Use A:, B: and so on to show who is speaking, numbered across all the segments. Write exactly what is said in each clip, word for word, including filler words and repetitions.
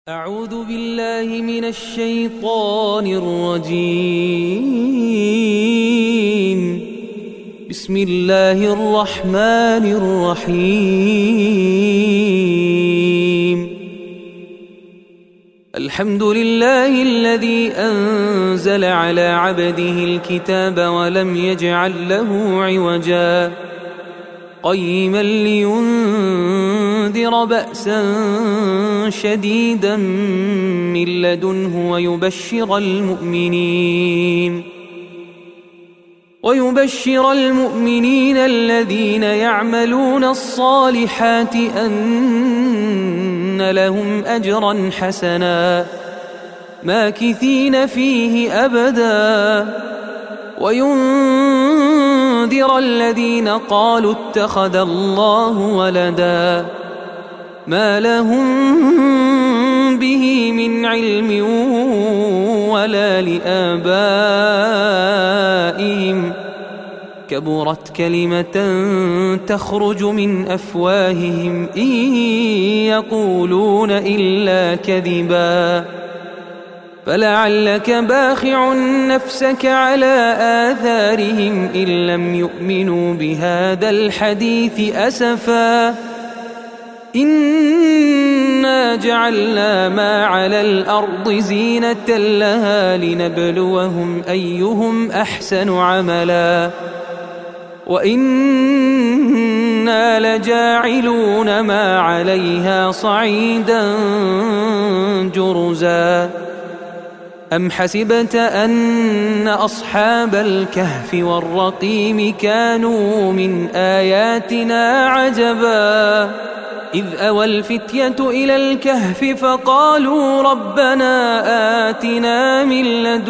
A: أعوذ بالله من الشيطان الرجيم. بسم الله الرحمن الرحيم. الحمد لله الذي أنزل على عبده الكتاب ولم يجعل له عوجا قيما لينذر بأسا شديدا من لدنه ويبشر المؤمنين ويبشر المؤمنين الذين يعملون الصالحات أن لهم أجرا حسنا ماكثين فيه أبدا وينذر الذين قالوا اتخذ الله ولدا ما لهم به من علم ولا لآبائهم كبرت كلمة تخرج من أفواههم إن يقولون إلا كذبا فلعلك باخع نفسك على آثارهم إن لم يؤمنوا بهذا الحديث أسفا إنا جعلنا ما على الأرض زينة لها لنبلوهم أيهم أحسن عملا وإنا لجاعلون ما عليها صعيدا جرزا أم حسبت أن أصحاب الكهف والرقيم كانوا من آياتنا عجبا إذ أوى الفتية إلى الكهف فقالوا ربنا آتنا من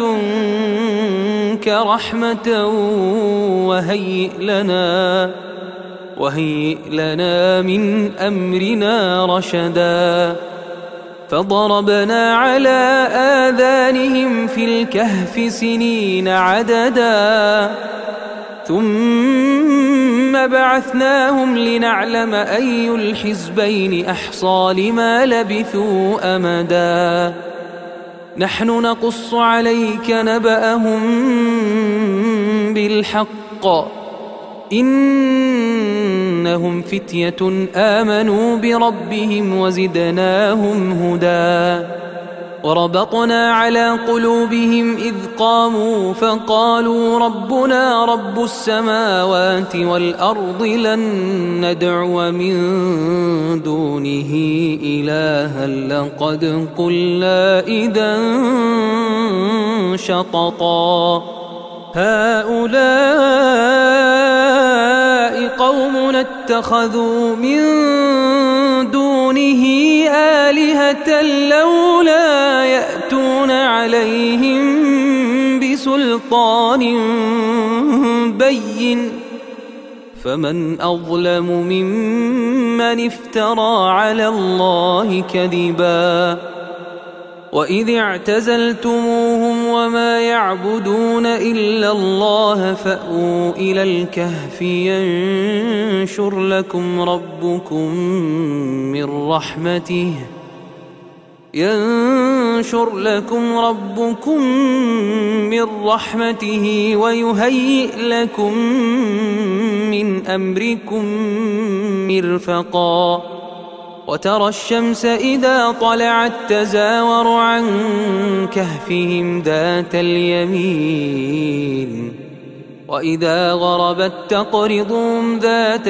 A: لدنك رحمة وهيئ لنا وهيئ لنا من أمرنا رشدا فضربنا على آذانهم في الكهف سنين عددا ثم بعثناهم لنعلم أي الحزبين أحصى لما لبثوا أمدا نحن نقص عليك نبأهم بالحق إنهم فتية آمنوا بربهم وزدناهم هدى وربطنا على قلوبهم إذ قاموا فقالوا ربنا رب السماوات والأرض لن ندعو من دونه إلها لقد قلنا إذا شططا هؤلاء قومنا اتخذوا من دونه آلهة لولا يأتون عليهم بسلطان بين فمن أظلم ممن افترى على الله كذبا وإذ اعتزلتموهم وما يعبدون إلا الله فأووا إلى الكهف ينشر لكم ربكم من رحمته ينشر لكم ربكم من رحمته ويهيئ لكم من أمركم مرفقا وترى الشمس إذا طلعت تزاور عن كهفهم ذات اليمين وإذا غربت تقرضهم ذات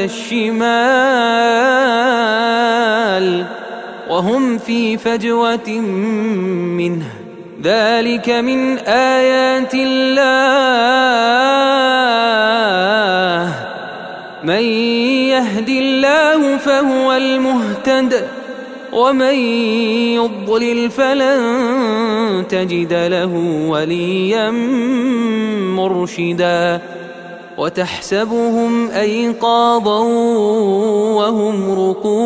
A: الشمال وهم في فجوة منه ذلك من آيات الله من يهد الله فهو المهتد ومن يضلل فلن تجد له وليا مرشدا وتحسبهم أيقاظا وهم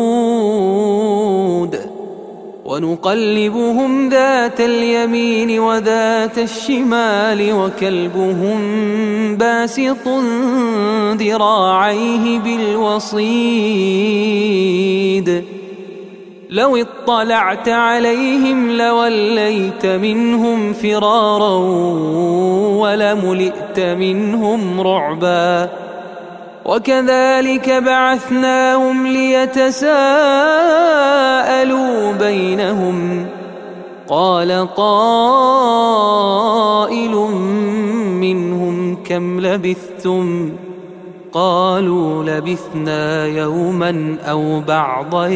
A: رقود ونقلبهم ذات اليمين وذات الشمال وكلبهم باسط ذراعيه بالوصيد لو اطلعت عليهم لوليت منهم فرارا ولملئت منهم رعبا وكذلك بعثناهم ليتساءلوا بينهم قال قائل منهم كم لبثتم قالوا لبثنا يوما أو بعض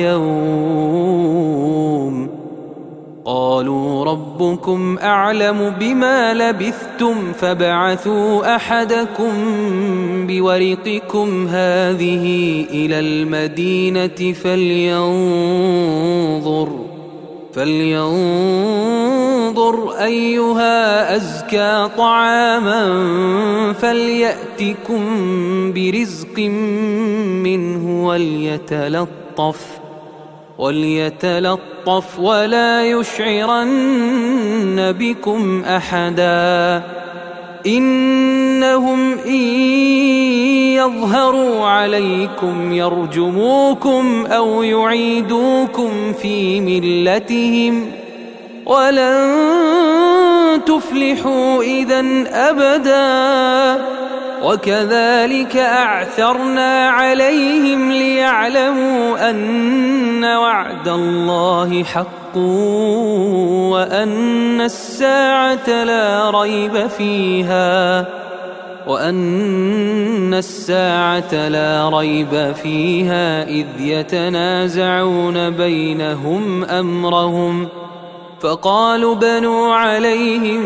A: يوم قالوا ربكم أعلم بما لبثتم فابعثوا أحدكم بورقكم هذه إلى المدينة فلينظر فلينظر أيها أزكى طعاما فليأتكم برزق منه وليتلطف وليتلطف ولا يشعرن بكم أحدا إنهم إن يظهروا عليكم يرجموكم أو يعيدوكم في ملتهم ولن تفلحوا إذن أبدا وكذلك أعثرنا عليهم ليعلموا أن وعد الله حق وأن الساعة لا ريب فيها وأن الساعة لا ريب فيها إذ يتنازعون بينهم أمرهم فقالوا بنوا عليهم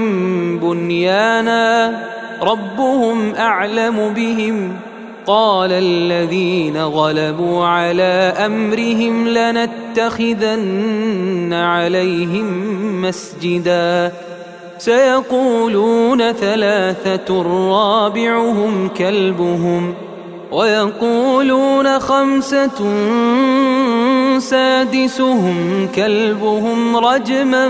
A: بنيانا ربهم أعلم بهم قال الذين غلبوا على أمرهم لنتخذن عليهم مسجدا سيقولون ثلاثة رابعهم كلبهم ويقولون خمسة سادسهم كلبهم رجما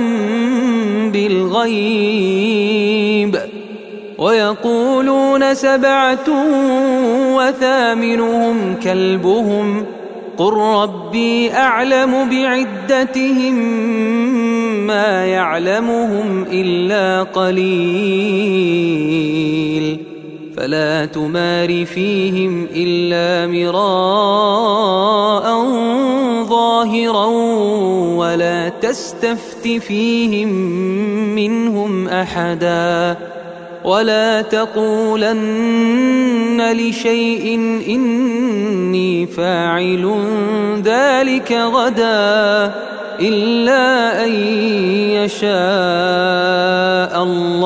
A: بالغيب ويقولون سبعة وثامنهم كلبهم قل ربي أعلم بعدتهم ما يعلمهم إلا قليل فلا تمار فيهم إلا مراء ظاهرا ولا تستفت فيهم منهم أحدا ولا تقولن لشيء إني فاعل ذلك غدا إلا أن يشاء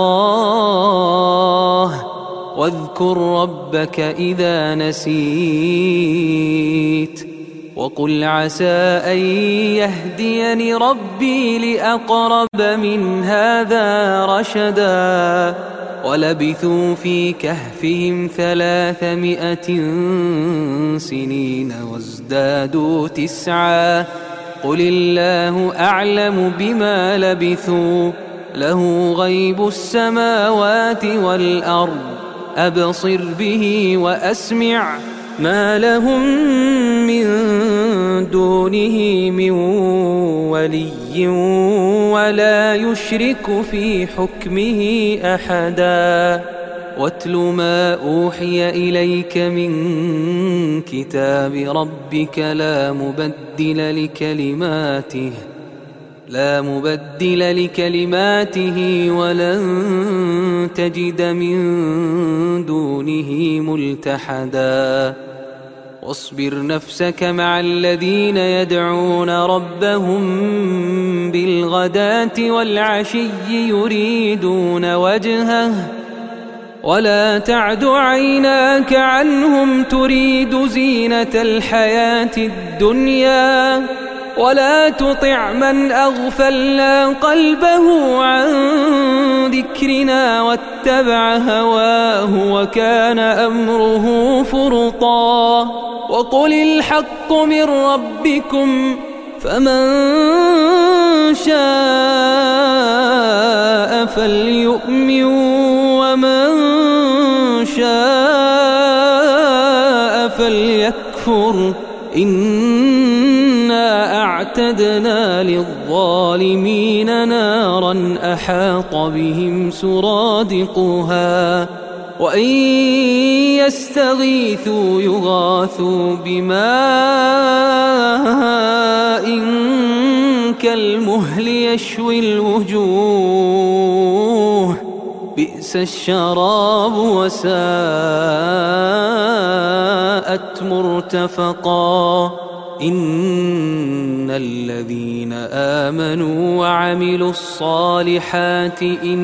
A: الله واذكر ربك إذا نسيت وقل عسى أن يهديني ربي لأقرب من هذا رشدا ولبثوا في كهفهم ثلاثمائة سنين وازدادوا تسعا قل الله أعلم بما لبثوا له غيب السماوات والأرض أبصر به وأسمع ما لهم من دونه من ولي ولا يشرك في حكمه أحدا واتل ما أوحي إليك من كتاب ربك لا مبدل لكلماته لا مبدل لكلماته ولن تجد من دونه ملتحدا واصبر نفسك مع الذين يدعون ربهم بالغداة والعشي يريدون وجهه ولا تعد عيناك عنهم تريد زينة الحياة الدنيا ولا تطع من أغفلنا قلبه عن ذكرنا واتبع هواه وكان أمره فرطا وقل الحق من ربكم فمن شاء فليؤمن ومن شاء فليكفر إنا أعتدنا للظالمين نارا أحاط بهم سرادقها وإن يستغيثوا يغاثوا بماء كالمهل يشوي الوجوه بئس الشراب وساءت مرتفقا إن الذين آمنوا وعملوا الصالحات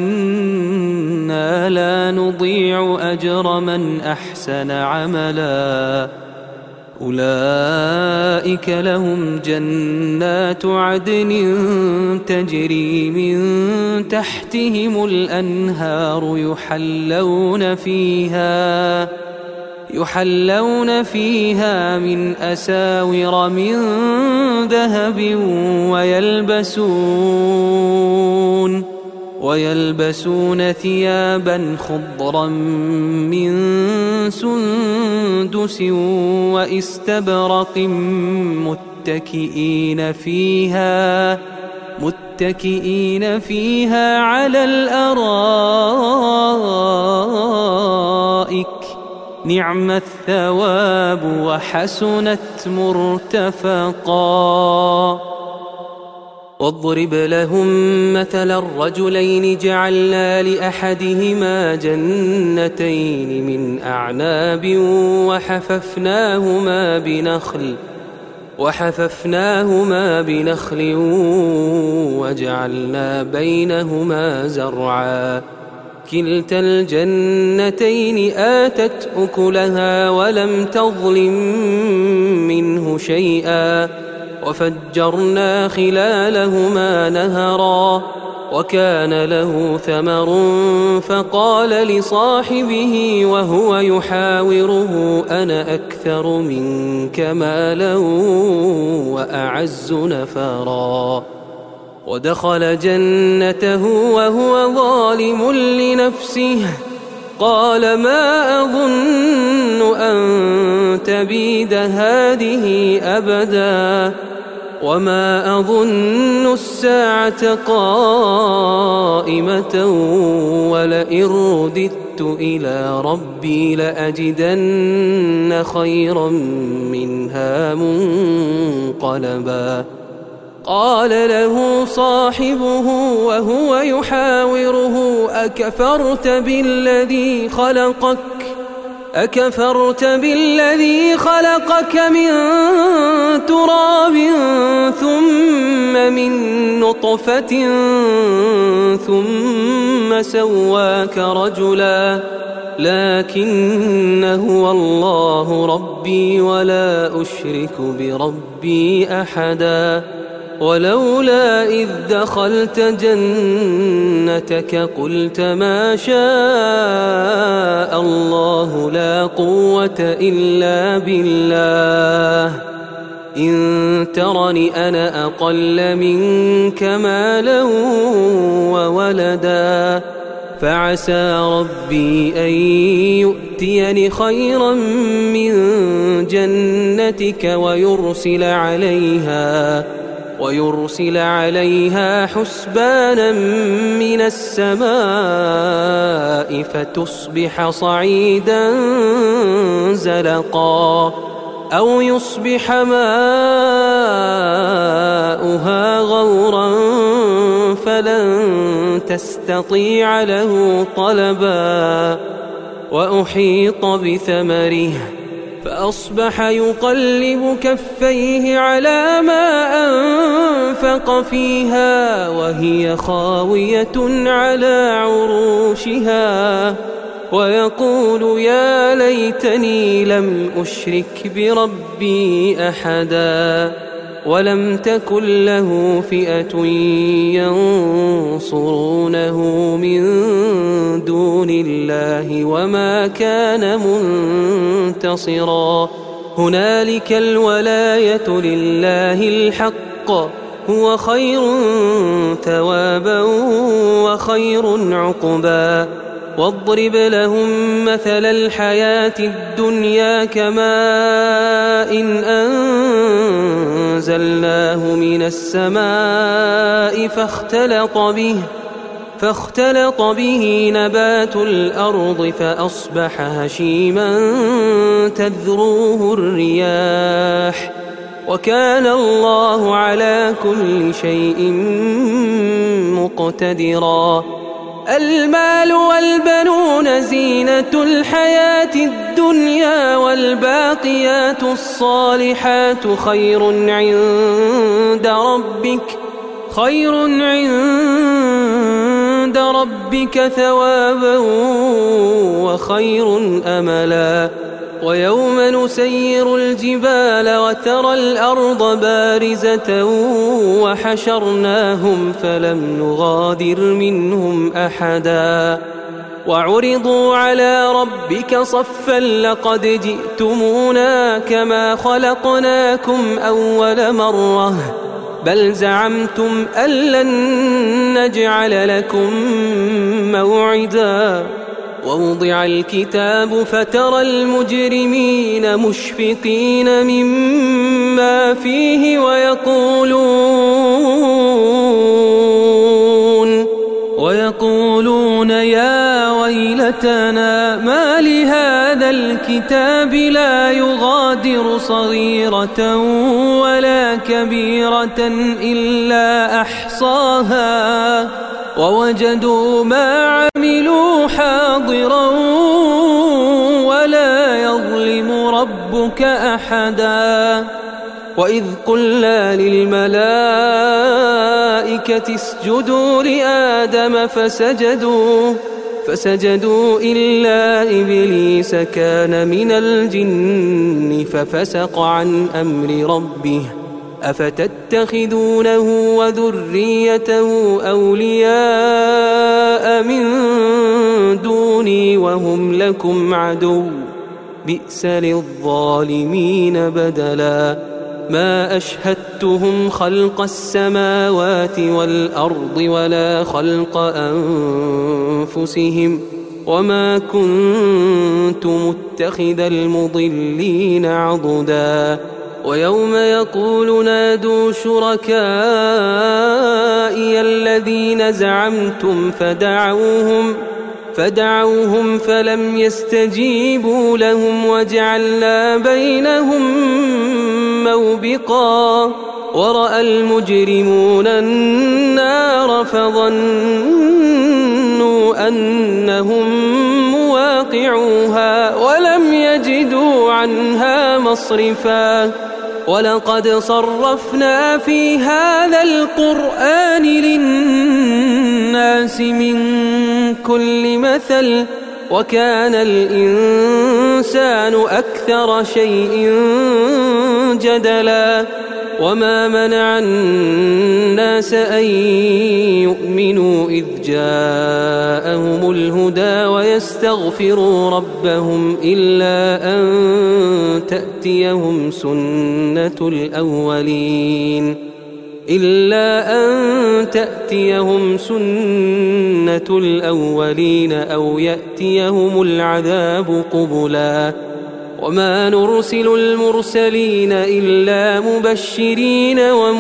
A: إنا لا نضيع أجر من أحسن عملا أولئك لهم جنات عدن تجري من تحتهم الأنهار يحلون فيها يحلون فيها من أساور من ذهب ويلبسون ويلبسون ثيابا خضرا من سندس واستبرق متكئين فيها متكئين فيها على الأرائك نعم الثواب وحسنت مرتفقا واضرب لهم مثل الرجلين جعلنا لأحدهما جنتين من أعناب وحففناهما بنخل وحففناهما بنخل وجعلنا بينهما زرعا كلتا الجنتين آتت أكلها ولم تظلم منه شيئا وفجرنا خلالهما نهرا وكان له ثمر فقال لصاحبه وهو يحاوره أنا أكثر منك مالا وأعز نفرا ودخل جنته وهو ظالم لنفسه قال ما أظن أن تبيد هذه أبدا وما أظن الساعة قائمة ولئن رددت إلى ربي لأجدن خيرا منها منقلبا قال له صاحبه وهو يحاوره أكفرت بالذي خلقك أكفرت بالذي خلقك من تراب ثم من نطفة ثم سواك رجلا لكن هو الله ربي ولا أشرك بربي أحدا ولولا إذ دخلت جنتك قلت ما شاء الله لا قوة إلا بالله إن ترني أنا أقل منك مالا وولدا فعسى ربي أن يؤتيني خيرا من جنتك ويرسل عليها ويرسل عليها حسبانا من السماء فتصبح صعيدا زلقا أو يصبح ماؤها غورا فلن تستطيع له طلبا وأحيط بثمره فأصبح يقلب كفيه على ما أنفق فيها وهي خاوية على عروشها ويقول يا ليتني لم أشرك بربي أحدا ولم تكن له فئة ينصرونه من دون الله وما كان منتصرا هنالك الولاية لله الحق هو خير ثوابا وخير عقبا واضرب لهم مثل الحياة الدنيا كماء إن أنزلناه من السماء فاختلط به فاختلط به نبات الأرض فأصبح هشيما تذروه الرياح وكان الله على كل شيء مقتدرا. المال والبنون زينة الحياة الدنيا والباقيات الصالحات خير عند ربك خير عند ربك ثوابا وخير أملا. ويوم نسير الجبال وترى الأرض بارزة وحشرناهم فلم نغادر منهم أحدا وعرضوا على ربك صفا لقد جئتمونا كما خلقناكم أول مرة بل زعمتم أن لن نجعل لكم موعدا. ووضع الكتاب فترى المجرمين مشفقين مما فيه ويقولون ويقولون يا ويلتنا ما لهذا الكتاب لا يغادر صغيرة ولا كبيرة إلا أحصاها ووجدوا ما عملوا حاضرا ولا يظلم ربك أحدا. وإذ قلنا للملائكة اسجدوا لآدم فسجدوا فسجدوا إلا إبليس كان من الجن ففسق عن أمر ربه أفتتخذونه وذريته أولياء من دوني وهم لكم عدو بئس للظالمين بدلا. ما أشهدتهم خلق السماوات والأرض ولا خلق أنفسهم وما كنت متخذ المضلين عضدا. ويوم يقول نادوا شركائي الذين زعمتم فدعوهم فدعوهم فلم يستجيبوا لهم وجعلنا بينهم موبقا. ورأى المجرمون النار فظنوا أنهم مواقعوها ولم يجدوا عنها مصرفا. ولقد صرفنا في هذا القرآن للناس من كل مثل وكان الإنسان أكثر شيء جدلا. وما منع الناس أن يؤمنوا إذ جاءهم الهدى ويستغفروا ربهم إلا أن تأتيهم سنة الأولين إلا أن تأتيهم سنة الأولين أو يأتيهم العذاب قبلا. وما نرسل المرسلين إلا مبشرين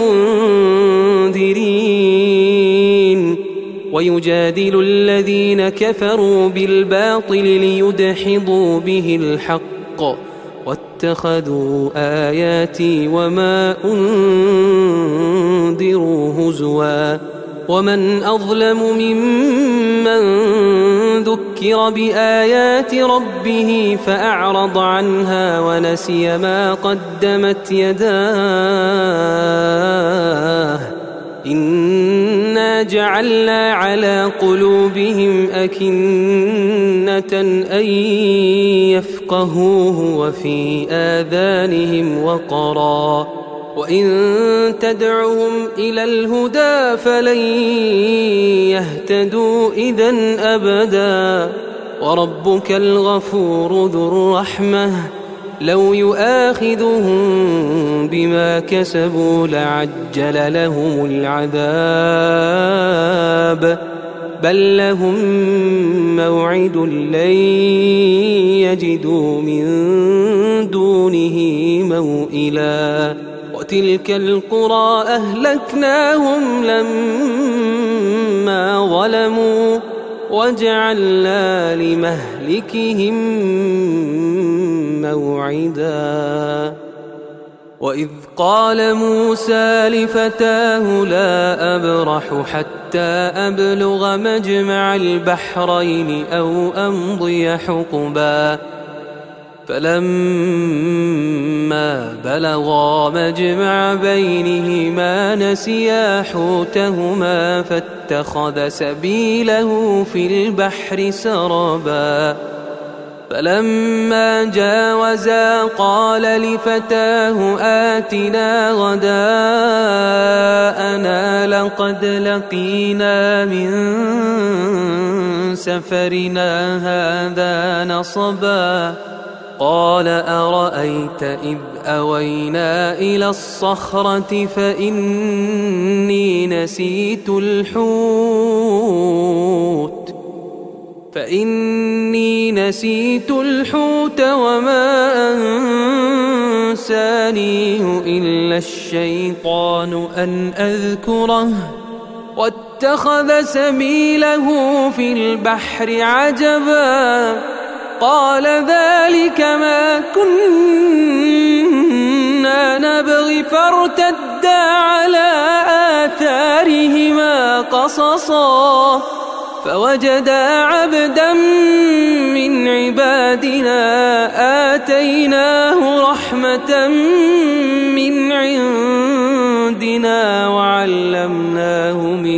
A: ومنذرين ويجادل الذين كفروا بالباطل ليدحضوا به الحق واتخذوا آياتي وما أنذروا هزوا. ومن أظلم ممن ذكر بآيات ربه فأعرض عنها ونسي ما قدمت يداه إنا جعلنا على قلوبهم أكنة أن يفقهوه وفي آذانهم وقرا وإن تدعهم إلى الهدى فلن يهتدوا إذن أبدا. وربك الغفور ذو الرحمة لو يؤاخذهم بما كسبوا لعجل لهم العذاب بل لهم موعد لن يجدوا من دونه موئلا وتلك القرى أهلكناهم لما ظلموا وجعلنا لمهلكهم موعدا وإذ قال موسى لفتاه لا أبرح حتى أبلغ مجمع البحرين أو أمضي حقبا فلما بلغا مجمع بينهما نسيا حوتهما فاتخذ سبيله في البحر سربا فلما جاوزا قال لفتاه آتنا غداءنا لقد لقينا من سفرنا هذا نصبا قال أرأيت إذ أوينا إلى الصخرة فإني نسيت الحوت فإني نسيت الحوت وما أنسانيه إلا الشيطان أن أذكره واتخذ سبيله في البحر عجبا قال ذلك ما كنا نبغي فارتدا على آثارهما قصصا فوجدا عبدا من عبادنا آتيناه رحمة من عندنا وعلمناه من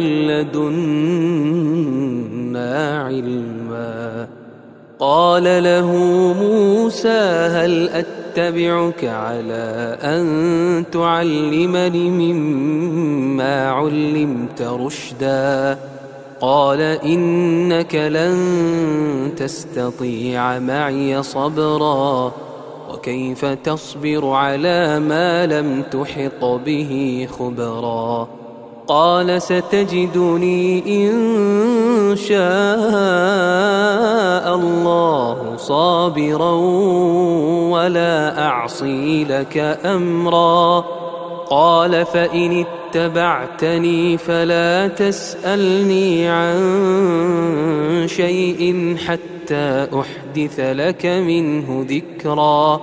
A: لدنا علما قال له موسى هل أتبعك على أن تعلمني مما علمت رشدا قال إنك لن تستطيع معي صبرا وكيف تصبر على ما لم تحط به خبرا قال ستجدني إن شاء الله صابرا ولا أعصي لك أمرا قال فإن اتبعتني فلا تسألني عن شيء حتى أحدث لك منه ذكرا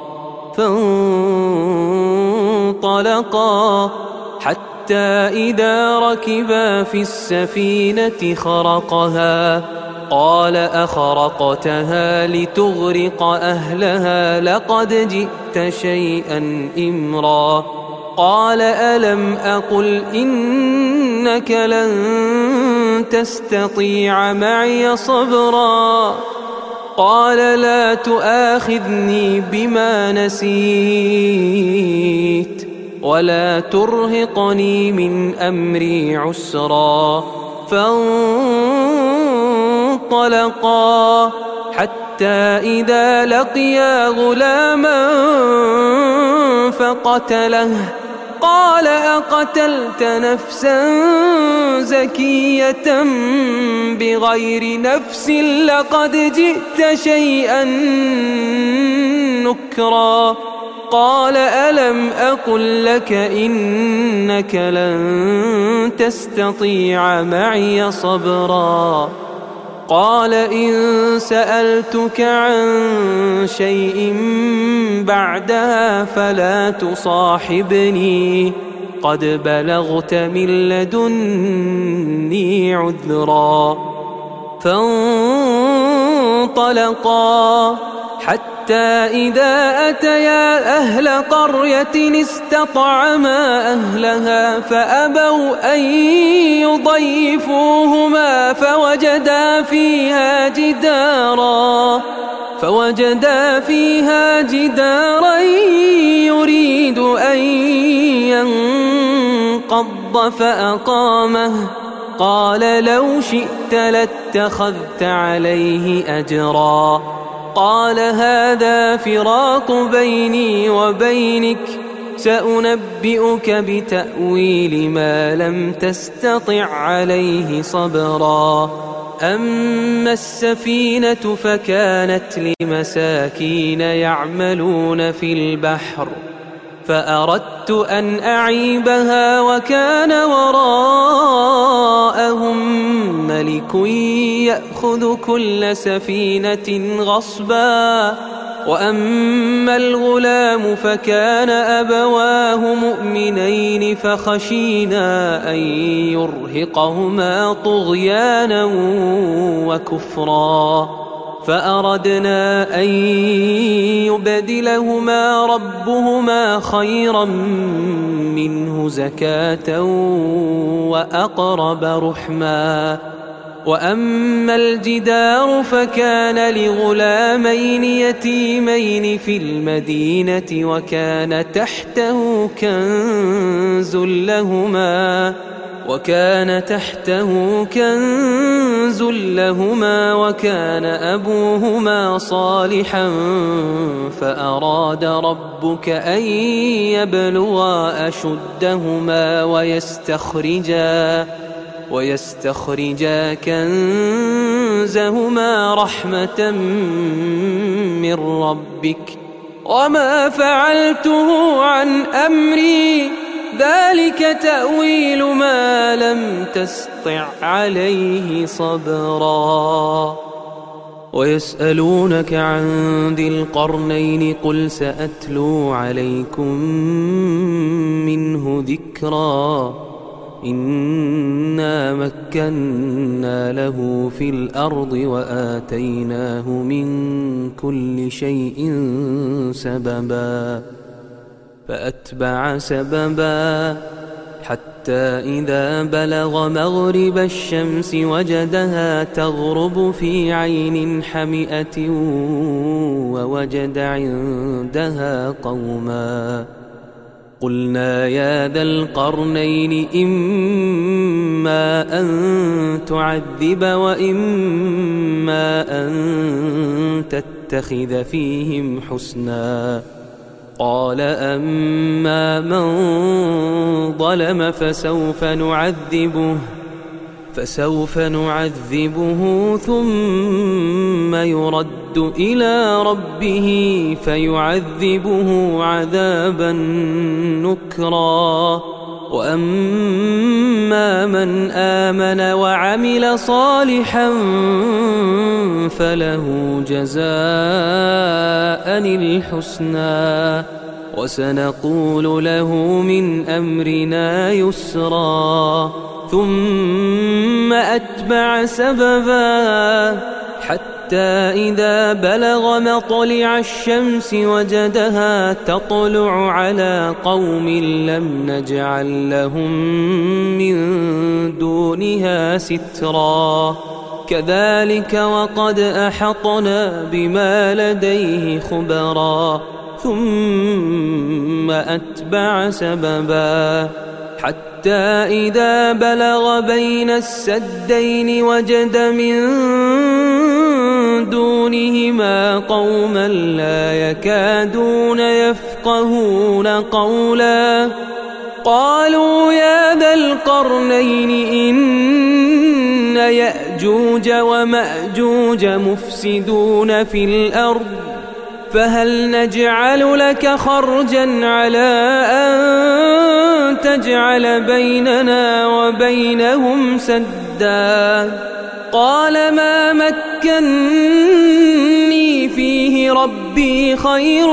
A: فانطلقا حتى إذا ركبا في السفينة خرقها قال أخرقتها لتغرق أهلها لقد جئت شيئا إمرا قال ألم أقل إنك لن تستطيع معي صبرا قال لا تؤاخذني بما نسيت ولا ترهقني من أمري عسرا فانطلقا حتى إذا لقيا غلاما فقتله قال أقتلت نفسا زكية بغير نفس لقد جئت شيئا نكرا قال ألم أقل لك إنك لن تستطيع معي صبرا قال إن سألتك عن شيء بعدها فلا تصاحبني قد بلغت من لدني عذرا فانطلقا حتى إذا أتيا أهل قرية استطعما أهلها فأبوا أن يضيفوهما فوجدا فيها جدارا فوجدا فيها جدارا يريد أن ينقض فأقامه قال لو شئت لاتخذت عليه أجرا قال هذا فراق بيني وبينك سأنبئك بتأويل ما لم تستطع عليه صبرا أما السفينة فكانت لمساكين يعملون في البحر فأردت أن أعيبها وكان وراءهم ملك يأخذ كل سفينة غصبا. وأما الغلام فكان أبواه مؤمنين فخشينا أن يرهقهما طغيانا وكفرا فأردنا أن يبدلهما ربهما خيرا منه زكاة وأقرب رحما. وأما الجدار فكان لغلامين يتيمين في المدينة وكان تحته كنز لهما وكان تحته كنز لهما وكان أبوهما صالحا فأراد ربك أن يبلغا أشدهما ويستخرجا ويستخرجا كنزهما رحمة من ربك وما فعلته عن أمري ذلك تأويل ما لم تسطع عليه صبرا. ويسألونك عن ذي القرنين قل سأتلو عليكم منه ذكرا. إنا مكنا له في الأرض وآتيناه من كل شيء سببا فأتبع سببا حتى إذا بلغ مغرب الشمس وجدها تغرب في عين حمئة ووجد عندها قوما قلنا يا ذا القرنين إما أن تعذب وإما أن تتخذ فيهم حسنا. قال أما من ظلم فسوف نعذبه فسوف نعذبه ثم يرد إلى ربه فيعذبه عذابا نكرا. وأما من آمن وعمل صالحا فله جزاء الحسنى وسنقول له من أمرنا يسرا. ثم أتبع سببا حتى إذا بلغ مطلع الشمس وجدها تطلع على قوم لم نجعل لهم من دونها سترا. كذلك وقد أحطنا بما لديه خبرا. ثم أتبع سببا حتى إذا بلغ بين السدين وجد من دونهما قوما لا يكادون يفقهون قولا. قالوا يا ذا القرنين إن يأجوج ومأجوج مفسدون في الأرض فهل نجعل لك خرجا على أن تجعل بيننا وبينهم سدا. قال ما مكني فيه ربي خير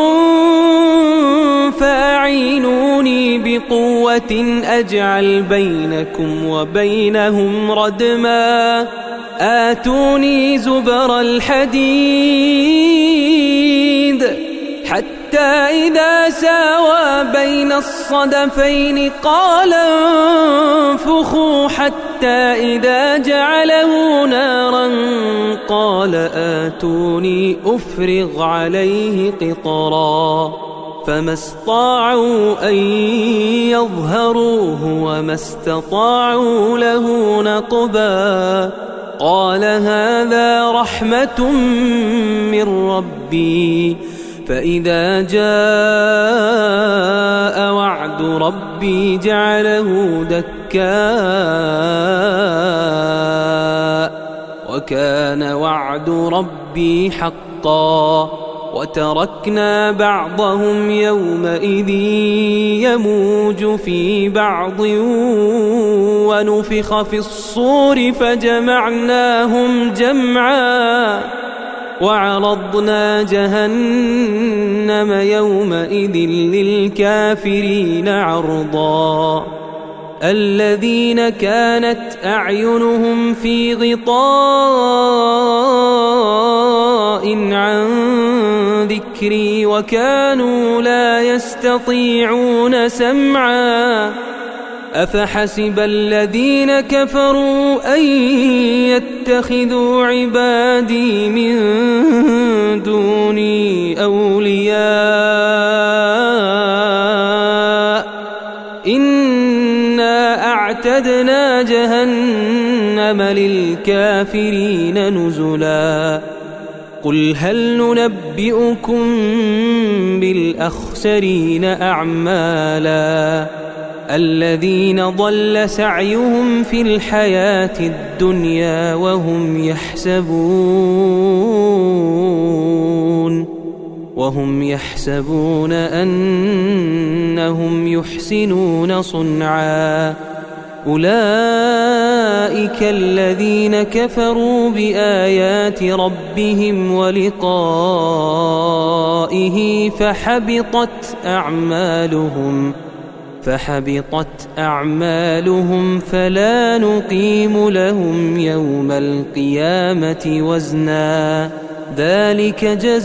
A: فأعينوني بقوة أجعل بينكم وبينهم ردما. آتوني زبر الحديد حتى إذا ساوى بين الصدفين قال انفخوا حتى إذا جعله نارا قال آتوني أفرغ عليه قطرا. فما استطاعوا أن يظهروه وما استطاعوا له نقبا. قال هذا رحمة من ربي فإذا جاء وعد ربي جعله دكاء وكان وعد ربي حقا وتركنا بعضهم يومئذ يموج في بعض ونفخ في الصور فجمعناهم جمعا وعرضنا جهنم يومئذ للكافرين عرضا الذين كانت أعينهم في غطاء عن ذكري وكانوا لا يستطيعون سمعا أفحسب الذين كفروا أن يتخذوا عبادي من دوني أولياء إنا أعتدنا جهنم للكافرين نزلا قل هل ننبئكم بالأخسرين أعمالا الذين ضل سعيهم في الحياة الدنيا وهم يحسبون وهم يحسبون أنهم يحسنون صنعا أولئك الذين كفروا بآيات ربهم ولقائه فحبطت أعمالهم فحبطت أعمالهم فلا نقيم لهم يوم القيامة وزنا ذلك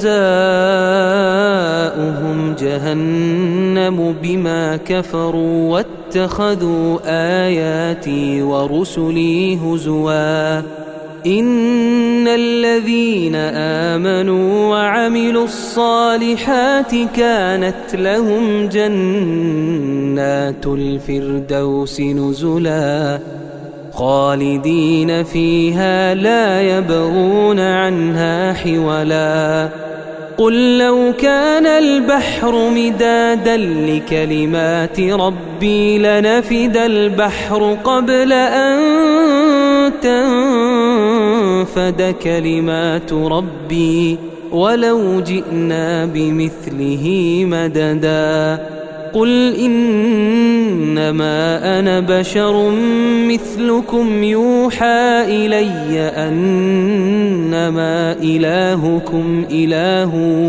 A: جزاؤهم جهنم بما كفروا واتخذوا آياتي ورسلي هزوا إن الذين آمنوا وعملوا الصالحات كانت لهم جنات الفردوس نزلا خالدين فيها لا يبغون عنها حولا قل لو كان البحر مدادا لكلمات ربي لنفد البحر قبل أن تنفد كلمات ربي ولو جئنا بمثله مددا قل إنما أنا بشر مثلكم يوحى إلي أنما إلهكم إله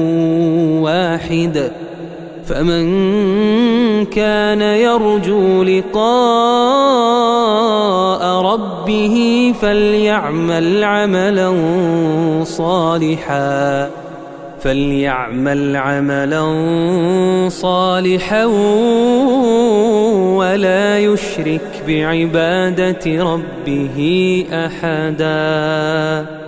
A: واحد فمن كان يرجو لقاء ربه فليعمل عملا صالحا فليعمل عملا صالحا ولا يشرك بعبادة ربه أحدا.